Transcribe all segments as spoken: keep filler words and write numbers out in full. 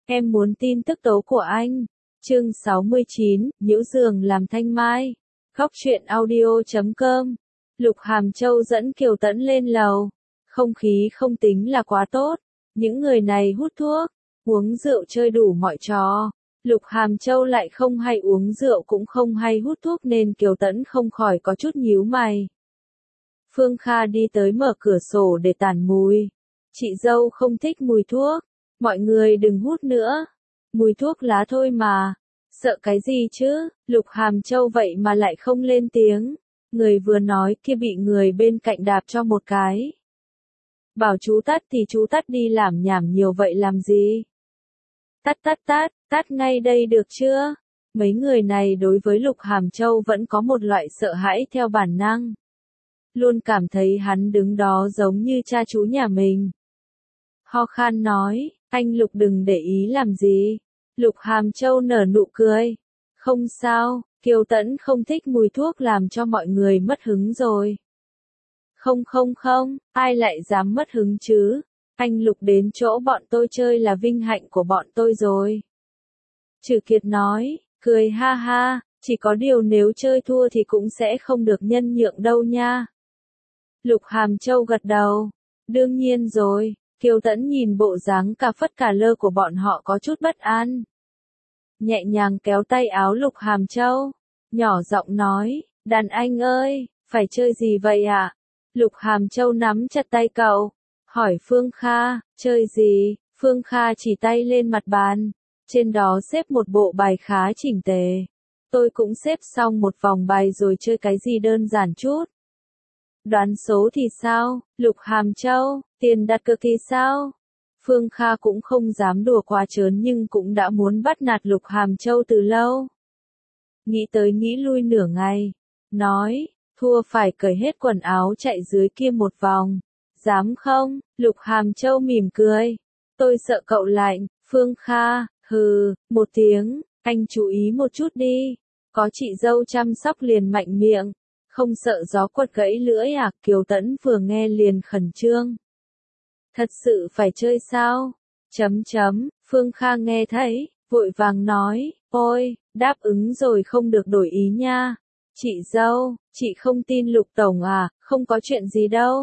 Em muốn tin tức tố của anh. Chương sáu mươi chín, nhiễu giường làm thanh mai. Khóc chuyện audio chấm com. Lục Hàm Châu dẫn Kiều Tẫn lên lầu. Không khí không tính là quá tốt. Những người này hút thuốc, uống rượu chơi đủ mọi trò. Lục Hàm Châu lại không hay uống rượu cũng không hay hút thuốc nên Kiều Tẫn không khỏi có chút nhíu mày. Phương Kha đi tới mở cửa sổ để tản mùi. Chị dâu không thích mùi thuốc. Mọi người đừng hút nữa. Mùi thuốc lá thôi mà. Sợ cái gì chứ? Lục Hàm Châu vậy mà lại không lên tiếng. Người vừa nói kia bị người bên cạnh đạp cho một cái. Bảo chú tắt thì chú tắt đi, làm nhảm nhiều vậy làm gì? Tắt tắt tắt, tắt ngay đây được chưa? Mấy người này đối với Lục Hàm Châu vẫn có một loại sợ hãi theo bản năng. Luôn cảm thấy hắn đứng đó giống như cha chú nhà mình. Ho khan nói, anh Lục đừng để ý làm gì. Lục Hàm Châu nở nụ cười. Không sao, Kiều Tẫn không thích mùi thuốc làm cho mọi người mất hứng rồi. Không không không, ai lại dám mất hứng chứ? Anh Lục đến chỗ bọn tôi chơi là vinh hạnh của bọn tôi rồi. Trừ Kiệt nói, cười ha ha, chỉ có điều nếu chơi thua thì cũng sẽ không được nhân nhượng đâu nha. Lục Hàm Châu gật đầu. Đương nhiên rồi. Kiều Tẫn nhìn bộ dáng cà phất cà lơ của bọn họ có chút bất an. Nhẹ nhàng kéo tay áo Lục Hàm Châu. Nhỏ giọng nói, đàn anh ơi, phải chơi gì vậy ạ? À? Lục Hàm Châu nắm chặt tay cậu. Hỏi Phương Kha, chơi gì? Phương Kha chỉ tay lên mặt bàn. Trên đó xếp một bộ bài khá chỉnh tề. Tôi cũng xếp xong một vòng bài rồi, chơi cái gì đơn giản chút. Đoán số thì sao? Lục Hàm Châu, tiền đặt cược thì sao? Phương Kha cũng không dám đùa quá trớn nhưng cũng đã muốn bắt nạt Lục Hàm Châu từ lâu. Nghĩ tới nghĩ lui nửa ngày. Nói, thua phải cởi hết quần áo chạy dưới kia một vòng. Dám không? Lục Hàm Châu mỉm cười. Tôi sợ cậu lạnh. Phương Kha, hừ, một tiếng, anh chú ý một chút đi. Có chị dâu chăm sóc liền mạnh miệng. Không sợ gió quật gãy lưỡi à? Kiều Tẫn vừa nghe liền khẩn trương. Thật sự phải chơi sao? Chấm chấm, Phương Kha nghe thấy, vội vàng nói, ôi, đáp ứng rồi không được đổi ý nha. Chị dâu, chị không tin Lục Tổng à, không có chuyện gì đâu.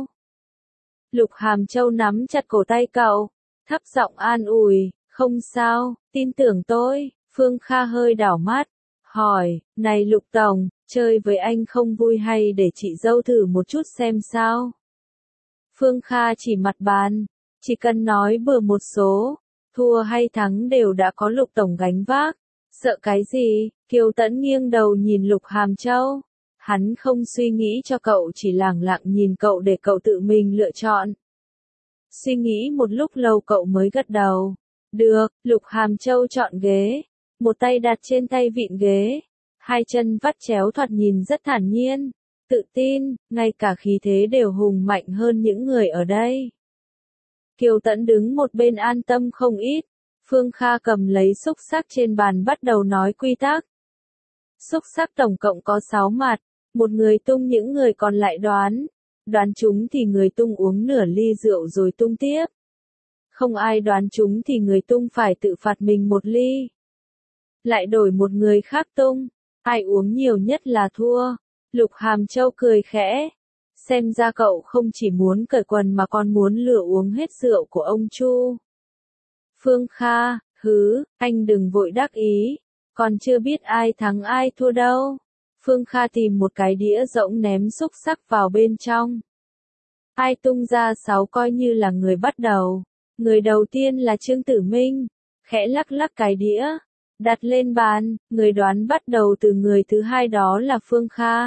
Lục Hàm Châu nắm chặt cổ tay cậu, thấp giọng an ủi, không sao, tin tưởng tôi. Phương Kha hơi đảo mắt, hỏi, này Lục Tổng, chơi với anh không vui hay để chị dâu thử một chút xem sao? Phương Kha chỉ mặt bàn, chỉ cần nói bừa một số, thua hay thắng đều đã có Lục Tổng gánh vác, sợ cái gì? Kiều Tẫn nghiêng đầu nhìn Lục Hàm Châu, hắn không suy nghĩ cho cậu, chỉ lẳng lặng nhìn cậu để cậu tự mình lựa chọn. Suy nghĩ một lúc lâu cậu mới gật đầu. Được, Lục Hàm Châu chọn ghế, một tay đặt trên tay vịn ghế, hai chân vắt chéo thoạt nhìn rất thản nhiên, tự tin, ngay cả khí thế đều hùng mạnh hơn những người ở đây. Kiều Tẫn đứng một bên an tâm không ít. Phương Kha cầm lấy xúc xắc trên bàn bắt đầu nói quy tắc. Xúc xắc tổng cộng có sáu mặt, một người tung, những người còn lại đoán. Đoán chúng thì người tung uống nửa ly rượu rồi tung tiếp. Không ai đoán chúng thì người tung phải tự phạt mình một ly. Lại đổi một người khác tung, ai uống nhiều nhất là thua. Lục Hàm Châu cười khẽ. Xem ra cậu không chỉ muốn cởi quần mà còn muốn lừa uống hết rượu của ông Chu. Phương Kha, hứ, anh đừng vội đắc ý. Còn chưa biết ai thắng ai thua đâu. Phương Kha tìm một cái đĩa rỗng ném xúc xắc vào bên trong. Ai tung ra sáu coi như là người bắt đầu. Người đầu tiên là Trương Tử Minh. Khẽ lắc lắc cái đĩa. Đặt lên bàn, người đoán bắt đầu từ người thứ hai, đó là Phương Kha.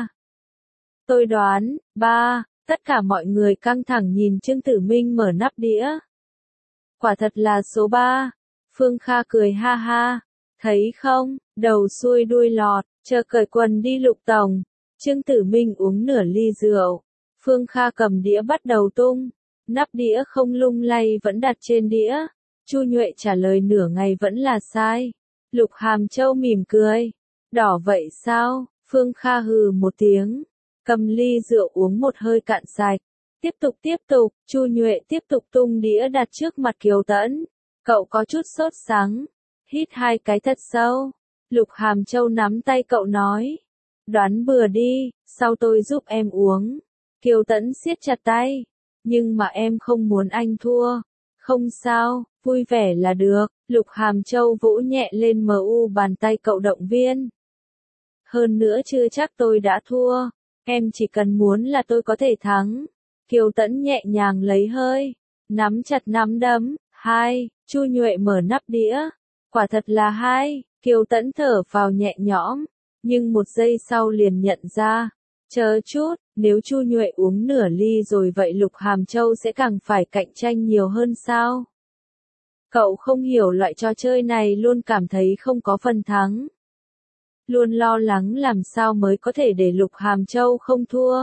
Tôi đoán, ba, tất cả mọi người căng thẳng nhìn Trương Tử Minh mở nắp đĩa. Quả thật là số ba. Phương Kha cười ha ha. Thấy không, đầu xuôi đuôi lọt, chờ cởi quần đi Lục Tổng. Trương Tử Minh uống nửa ly rượu. Phương Kha cầm đĩa bắt đầu tung. Nắp đĩa không lung lay vẫn đặt trên đĩa. Chu Nhuệ trả lời nửa ngày vẫn là sai. Lục Hàm Châu mỉm cười. Đỏ vậy sao? Phương Kha hừ một tiếng. Cầm ly rượu uống một hơi cạn sạch. Tiếp tục tiếp tục, Chu Nhuệ tiếp tục tung đĩa đặt trước mặt Kiều Tẫn. Cậu có chút sốt sắng, hít hai cái thật sâu. Lục Hàm Châu nắm tay cậu nói, đoán bừa đi, sau tôi giúp em uống. Kiều Tẫn siết chặt tay, nhưng mà em không muốn anh thua. Không sao, vui vẻ là được. Lục Hàm Châu vỗ nhẹ lên mờ u bàn tay cậu động viên. Hơn nữa chưa chắc tôi đã thua, em chỉ cần muốn là tôi có thể thắng. Kiều Tẫn nhẹ nhàng lấy hơi, nắm chặt nắm đấm. Hai, Chu Nhuệ mở nắp đĩa. Quả thật là hai, Kiều Tẫn thở vào nhẹ nhõm, nhưng một giây sau liền nhận ra. Chờ chút, nếu Chu Nhuệ uống nửa ly rồi vậy Lục Hàm Châu sẽ càng phải cạnh tranh nhiều hơn sao? Cậu không hiểu loại trò chơi này luôn cảm thấy không có phần thắng. Luôn lo lắng làm sao mới có thể để Lục Hàm Châu không thua.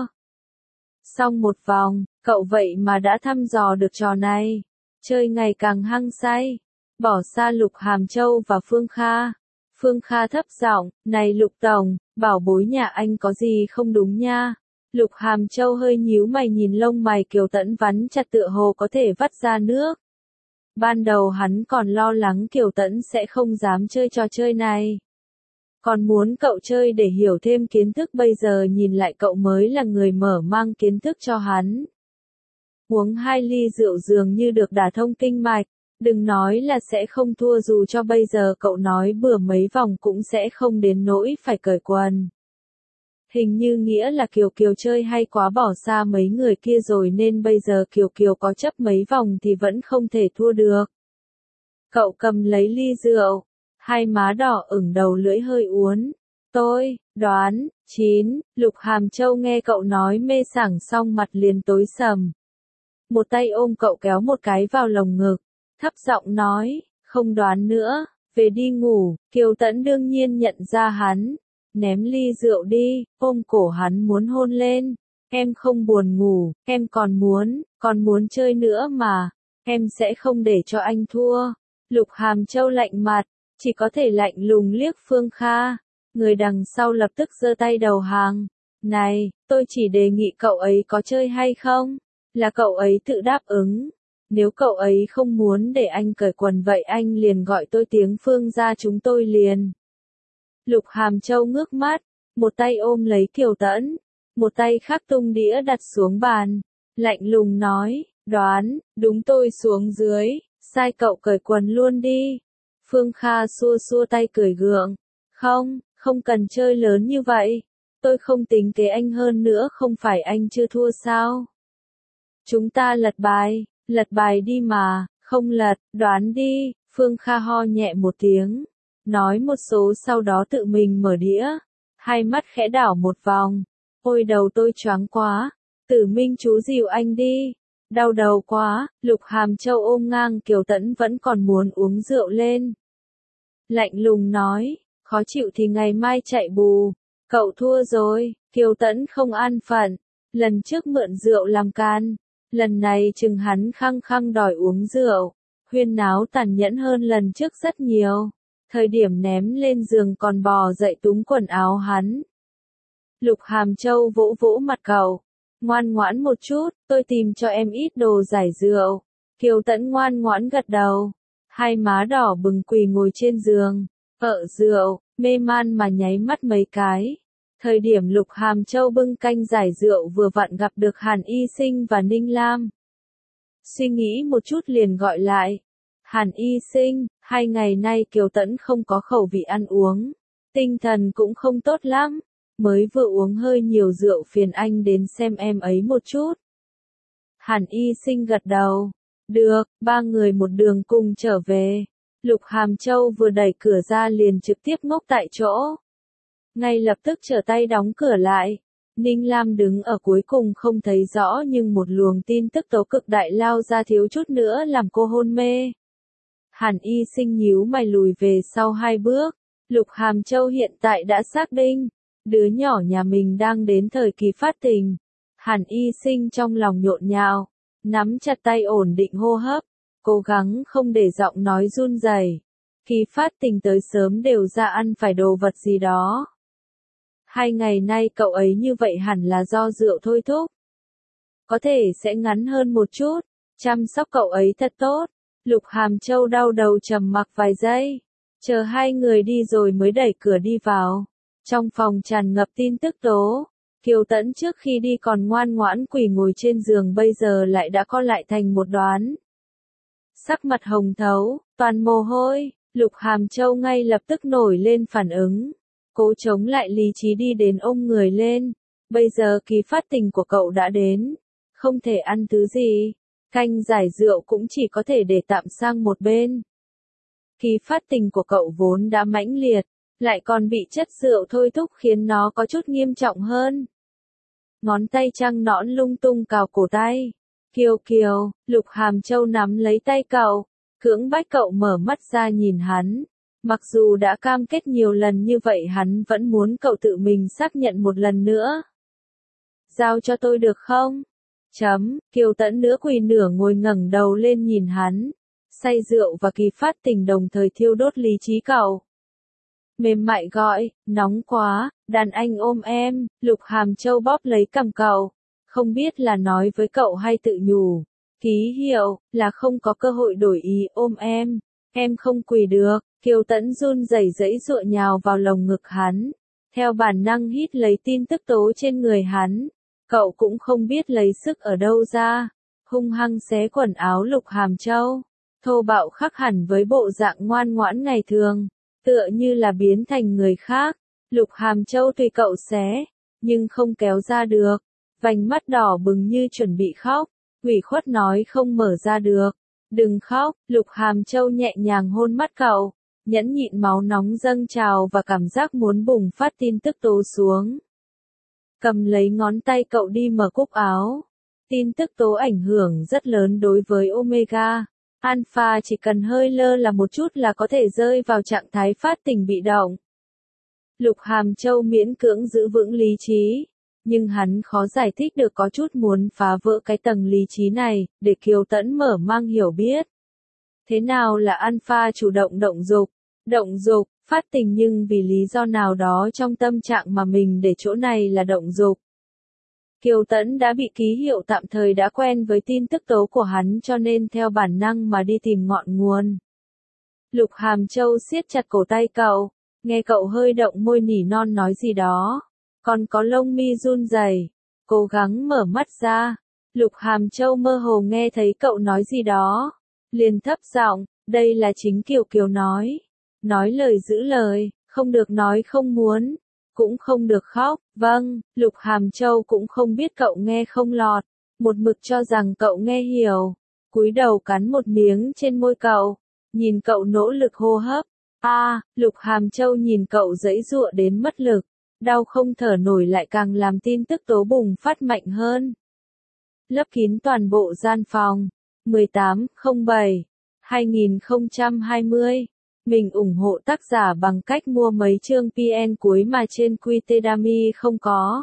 Xong một vòng, cậu vậy mà đã thăm dò được trò này. Chơi ngày càng hăng say. Bỏ xa Lục Hàm Châu và Phương Kha. Phương Kha thấp giọng, này Lục Tổng, bảo bối nhà anh có gì không đúng nha. Lục Hàm Châu hơi nhíu mày nhìn lông mày Kiều Tẫn vắn chặt tựa hồ có thể vắt ra nước. Ban đầu hắn còn lo lắng Kiều Tẫn sẽ không dám chơi trò chơi này. Còn muốn cậu chơi để hiểu thêm kiến thức, bây giờ nhìn lại cậu mới là người mở mang kiến thức cho hắn. Uống hai ly rượu dường như được đả thông kinh mạch, đừng nói là sẽ không thua, dù cho bây giờ cậu nói bừa mấy vòng cũng sẽ không đến nỗi phải cởi quần. Hình như nghĩa là Kiều Kiều chơi hay quá, bỏ xa mấy người kia rồi nên bây giờ Kiều Kiều có chấp mấy vòng thì vẫn không thể thua được. Cậu cầm lấy ly rượu, hai má đỏ ửng, đầu lưỡi hơi uốn. Tôi đoán chín. Lục Hàm Châu nghe cậu nói mê sảng xong mặt liền tối sầm. Một tay ôm cậu kéo một cái vào lồng ngực, thấp giọng nói, không đoán nữa, về đi ngủ. Kiều Tẫn đương nhiên nhận ra hắn, ném ly rượu đi, ôm cổ hắn muốn hôn lên. Em không buồn ngủ, em còn muốn, còn muốn chơi nữa mà, em sẽ không để cho anh thua. Lục Hàm Châu lạnh mặt, chỉ có thể lạnh lùng liếc Phương Kha, người đằng sau lập tức giơ tay đầu hàng. Này, tôi chỉ đề nghị cậu ấy có chơi hay không, là cậu ấy tự đáp ứng. Nếu cậu ấy không muốn để anh cởi quần vậy anh liền gọi tôi tiếng Phương ra chúng tôi liền. Lục Hàm Châu ngước mắt, một tay ôm lấy Kiều Tẫn, một tay khác tung đĩa đặt xuống bàn, lạnh lùng nói, đoán, đúng tôi xuống dưới, sai cậu cởi quần luôn đi. Phương Kha xua xua tay cười gượng, không, không cần chơi lớn như vậy, tôi không tính kế anh, hơn nữa không phải anh chưa thua sao. Chúng ta lật bài, lật bài đi mà, không lật, đoán đi. Phương Kha ho nhẹ một tiếng, nói một số sau đó tự mình mở đĩa, hai mắt khẽ đảo một vòng. Ôi đầu tôi choáng quá, Tử Minh chú dìu anh đi, đau đầu quá. Lục Hàm Châu ôm ngang Kiều Tẫn vẫn còn muốn uống rượu lên. Lạnh lùng nói, khó chịu thì ngày mai chạy bù, cậu thua rồi. Kiều Tẫn không an phận, lần trước mượn rượu làm can, lần này chừng hắn khăng khăng đòi uống rượu, huyên náo tàn nhẫn hơn lần trước rất nhiều. Thời điểm ném lên giường còn bò dậy túm quần áo hắn. Lục Hàm Châu vỗ vỗ mặt cậu, ngoan ngoãn một chút, tôi tìm cho em ít đồ giải rượu. Kiều Tẫn ngoan ngoãn gật đầu, hai má đỏ bừng quỳ ngồi trên giường, ợ rượu, mê man mà nháy mắt mấy cái. Thời điểm Lục Hàm Châu bưng canh giải rượu vừa vặn gặp được Hàn Y Sinh và Ninh Lam. Suy nghĩ một chút liền gọi lại. Hàn Y Sinh, hai ngày nay Kiều Tẫn không có khẩu vị ăn uống, tinh thần cũng không tốt lắm, mới vừa uống hơi nhiều rượu, phiền anh đến xem em ấy một chút. Hàn Y Sinh gật đầu, được. Ba người một đường cùng trở về. Lục Hàm Châu vừa đẩy cửa ra liền trực tiếp ngốc tại chỗ, ngay lập tức trở tay đóng cửa lại. Ninh Lam đứng ở cuối cùng không thấy rõ, nhưng một luồng tin tức tố cực đại lao ra thiếu chút nữa làm cô hôn mê. Hàn Y Sinh nhíu mày lùi về sau hai bước. Lục Hàm Châu hiện tại đã xác định, đứa nhỏ nhà mình đang đến thời kỳ phát tình. Hàn Y Sinh trong lòng nhộn nhạo, nắm chặt tay ổn định hô hấp, cố gắng không để giọng nói run rẩy. Kỳ phát tình tới sớm đều ra ăn phải đồ vật gì đó. Hai ngày nay cậu ấy như vậy hẳn là do rượu thôi thúc. Có thể sẽ ngắn hơn một chút, chăm sóc cậu ấy thật tốt. Lục Hàm Châu đau đầu trầm mặc vài giây, chờ hai người đi rồi mới đẩy cửa đi vào. Trong phòng tràn ngập tin tức tố. Kiều Tẫn trước khi đi còn ngoan ngoãn quỳ ngồi trên giường, bây giờ lại đã co lại thành một đoán. Sắc mặt hồng thấu, toàn mồ hôi, Lục Hàm Châu ngay lập tức nổi lên phản ứng. Cố chống lại lý trí đi đến ôm người lên. Bây giờ kỳ phát tình của cậu đã đến. Không thể ăn thứ gì. Canh giải rượu cũng chỉ có thể để tạm sang một bên. Kỳ phát tình của cậu vốn đã mãnh liệt, lại còn bị chất rượu thôi thúc khiến nó có chút nghiêm trọng hơn. Ngón tay trắng nõn lung tung cào cổ tay. Kiều Kiều, Lục Hàm Châu nắm lấy tay cậu, cưỡng bách cậu mở mắt ra nhìn hắn. Mặc dù đã cam kết nhiều lần như vậy, hắn vẫn muốn cậu tự mình xác nhận một lần nữa. Giao cho tôi được không? Chấm, Kiều Tẫn nửa quỳ nửa ngồi ngẩng đầu lên nhìn hắn. Say rượu và kỳ phát tình đồng thời thiêu đốt lý trí cậu. Mềm mại gọi, nóng quá, đàn anh ôm em, Lục Hàm Châu bóp lấy cằm cậu. Không biết là nói với cậu hay tự nhủ. Ký hiệu, là không có cơ hội đổi ý ôm em. Em không quỳ được, Kiều Tẫn run rẩy rẫy dụa nhào vào lồng ngực hắn. Theo bản năng hít lấy tin tức tố trên người hắn. Cậu cũng không biết lấy sức ở đâu ra. Hung hăng xé quần áo Lục Hàm Châu. Thô bạo khác hẳn với bộ dạng ngoan ngoãn ngày thường. Tựa như là biến thành người khác. Lục Hàm Châu tùy cậu xé, nhưng không kéo ra được. Vành mắt đỏ bừng như chuẩn bị khóc. Ủy khuất nói không mở ra được. Đừng khóc, Lục Hàm Châu nhẹ nhàng hôn mắt cậu. Nhẫn nhịn máu nóng dâng trào và cảm giác muốn bùng phát tin tức tố xuống. Cầm lấy ngón tay cậu đi mở cúc áo. Tin tức tố ảnh hưởng rất lớn đối với Omega. Alpha chỉ cần hơi lơ là một chút là có thể rơi vào trạng thái phát tình bị động. Lục Hàm Châu miễn cưỡng giữ vững lý trí, nhưng hắn khó giải thích được, có chút muốn phá vỡ cái tầng lý trí này, để Kiều Tẫn mở mang hiểu biết. Thế nào là Alpha chủ động động dục? Động dục, phát tình nhưng vì lý do nào đó trong tâm trạng mà mình để chỗ này là động dục. Kiều Tẫn đã bị ký hiệu tạm thời đã quen với tin tức tố của hắn, cho nên theo bản năng mà đi tìm ngọn nguồn. Lục Hàm Châu siết chặt cổ tay cậu, nghe cậu hơi động môi nỉ non nói gì đó, còn có lông mi run rẩy, cố gắng mở mắt ra. Lục Hàm Châu mơ hồ nghe thấy cậu nói gì đó, liền thấp giọng, đây là chính Kiều Kiều nói. Nói lời giữ lời, không được nói không muốn. Cũng không được khóc, vâng, Lục Hàm Châu cũng không biết cậu nghe không lọt, một mực cho rằng cậu nghe hiểu, cúi đầu cắn một miếng trên môi cậu, nhìn cậu nỗ lực hô hấp, a, à, Lục Hàm Châu nhìn cậu giãy giụa đến mất lực, đau không thở nổi lại càng làm tin tức tố bùng phát mạnh hơn. Lấp kín toàn bộ gian phòng, mười tám không bảy hai nghìn không trăm hai mươi. Mình ủng hộ tác giả bằng cách mua mấy chương pê en cuối mà trên Qtedami không có.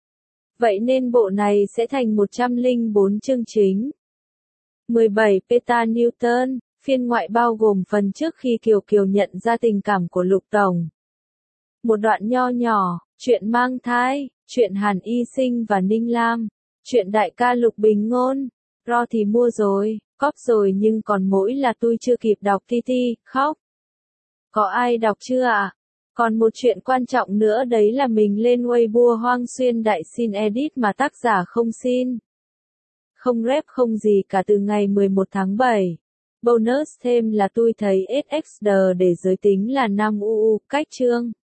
Vậy nên bộ này sẽ thành một trăm lẻ bốn chương chính. mười bảy Peta Newton, phiên ngoại bao gồm phần trước khi Kiều Kiều nhận ra tình cảm của Lục Tổng. Một đoạn nho nhỏ, chuyện mang thai, chuyện Hàn Y Sinh và Ninh Lam, chuyện đại ca Lục Bình Ngôn. Ro thì mua rồi, cóp rồi nhưng còn mỗi là tôi chưa kịp đọc ti ti, khóc. Có ai đọc chưa ạ? À? Còn một chuyện quan trọng nữa đấy là mình lên Weibo Hoang Xuyên Đại xin edit mà tác giả không xin. Không rep không gì cả từ ngày mười một tháng bảy. Bonus thêm là tôi thấy ét ích đê để giới tính là năm u u, cách chương.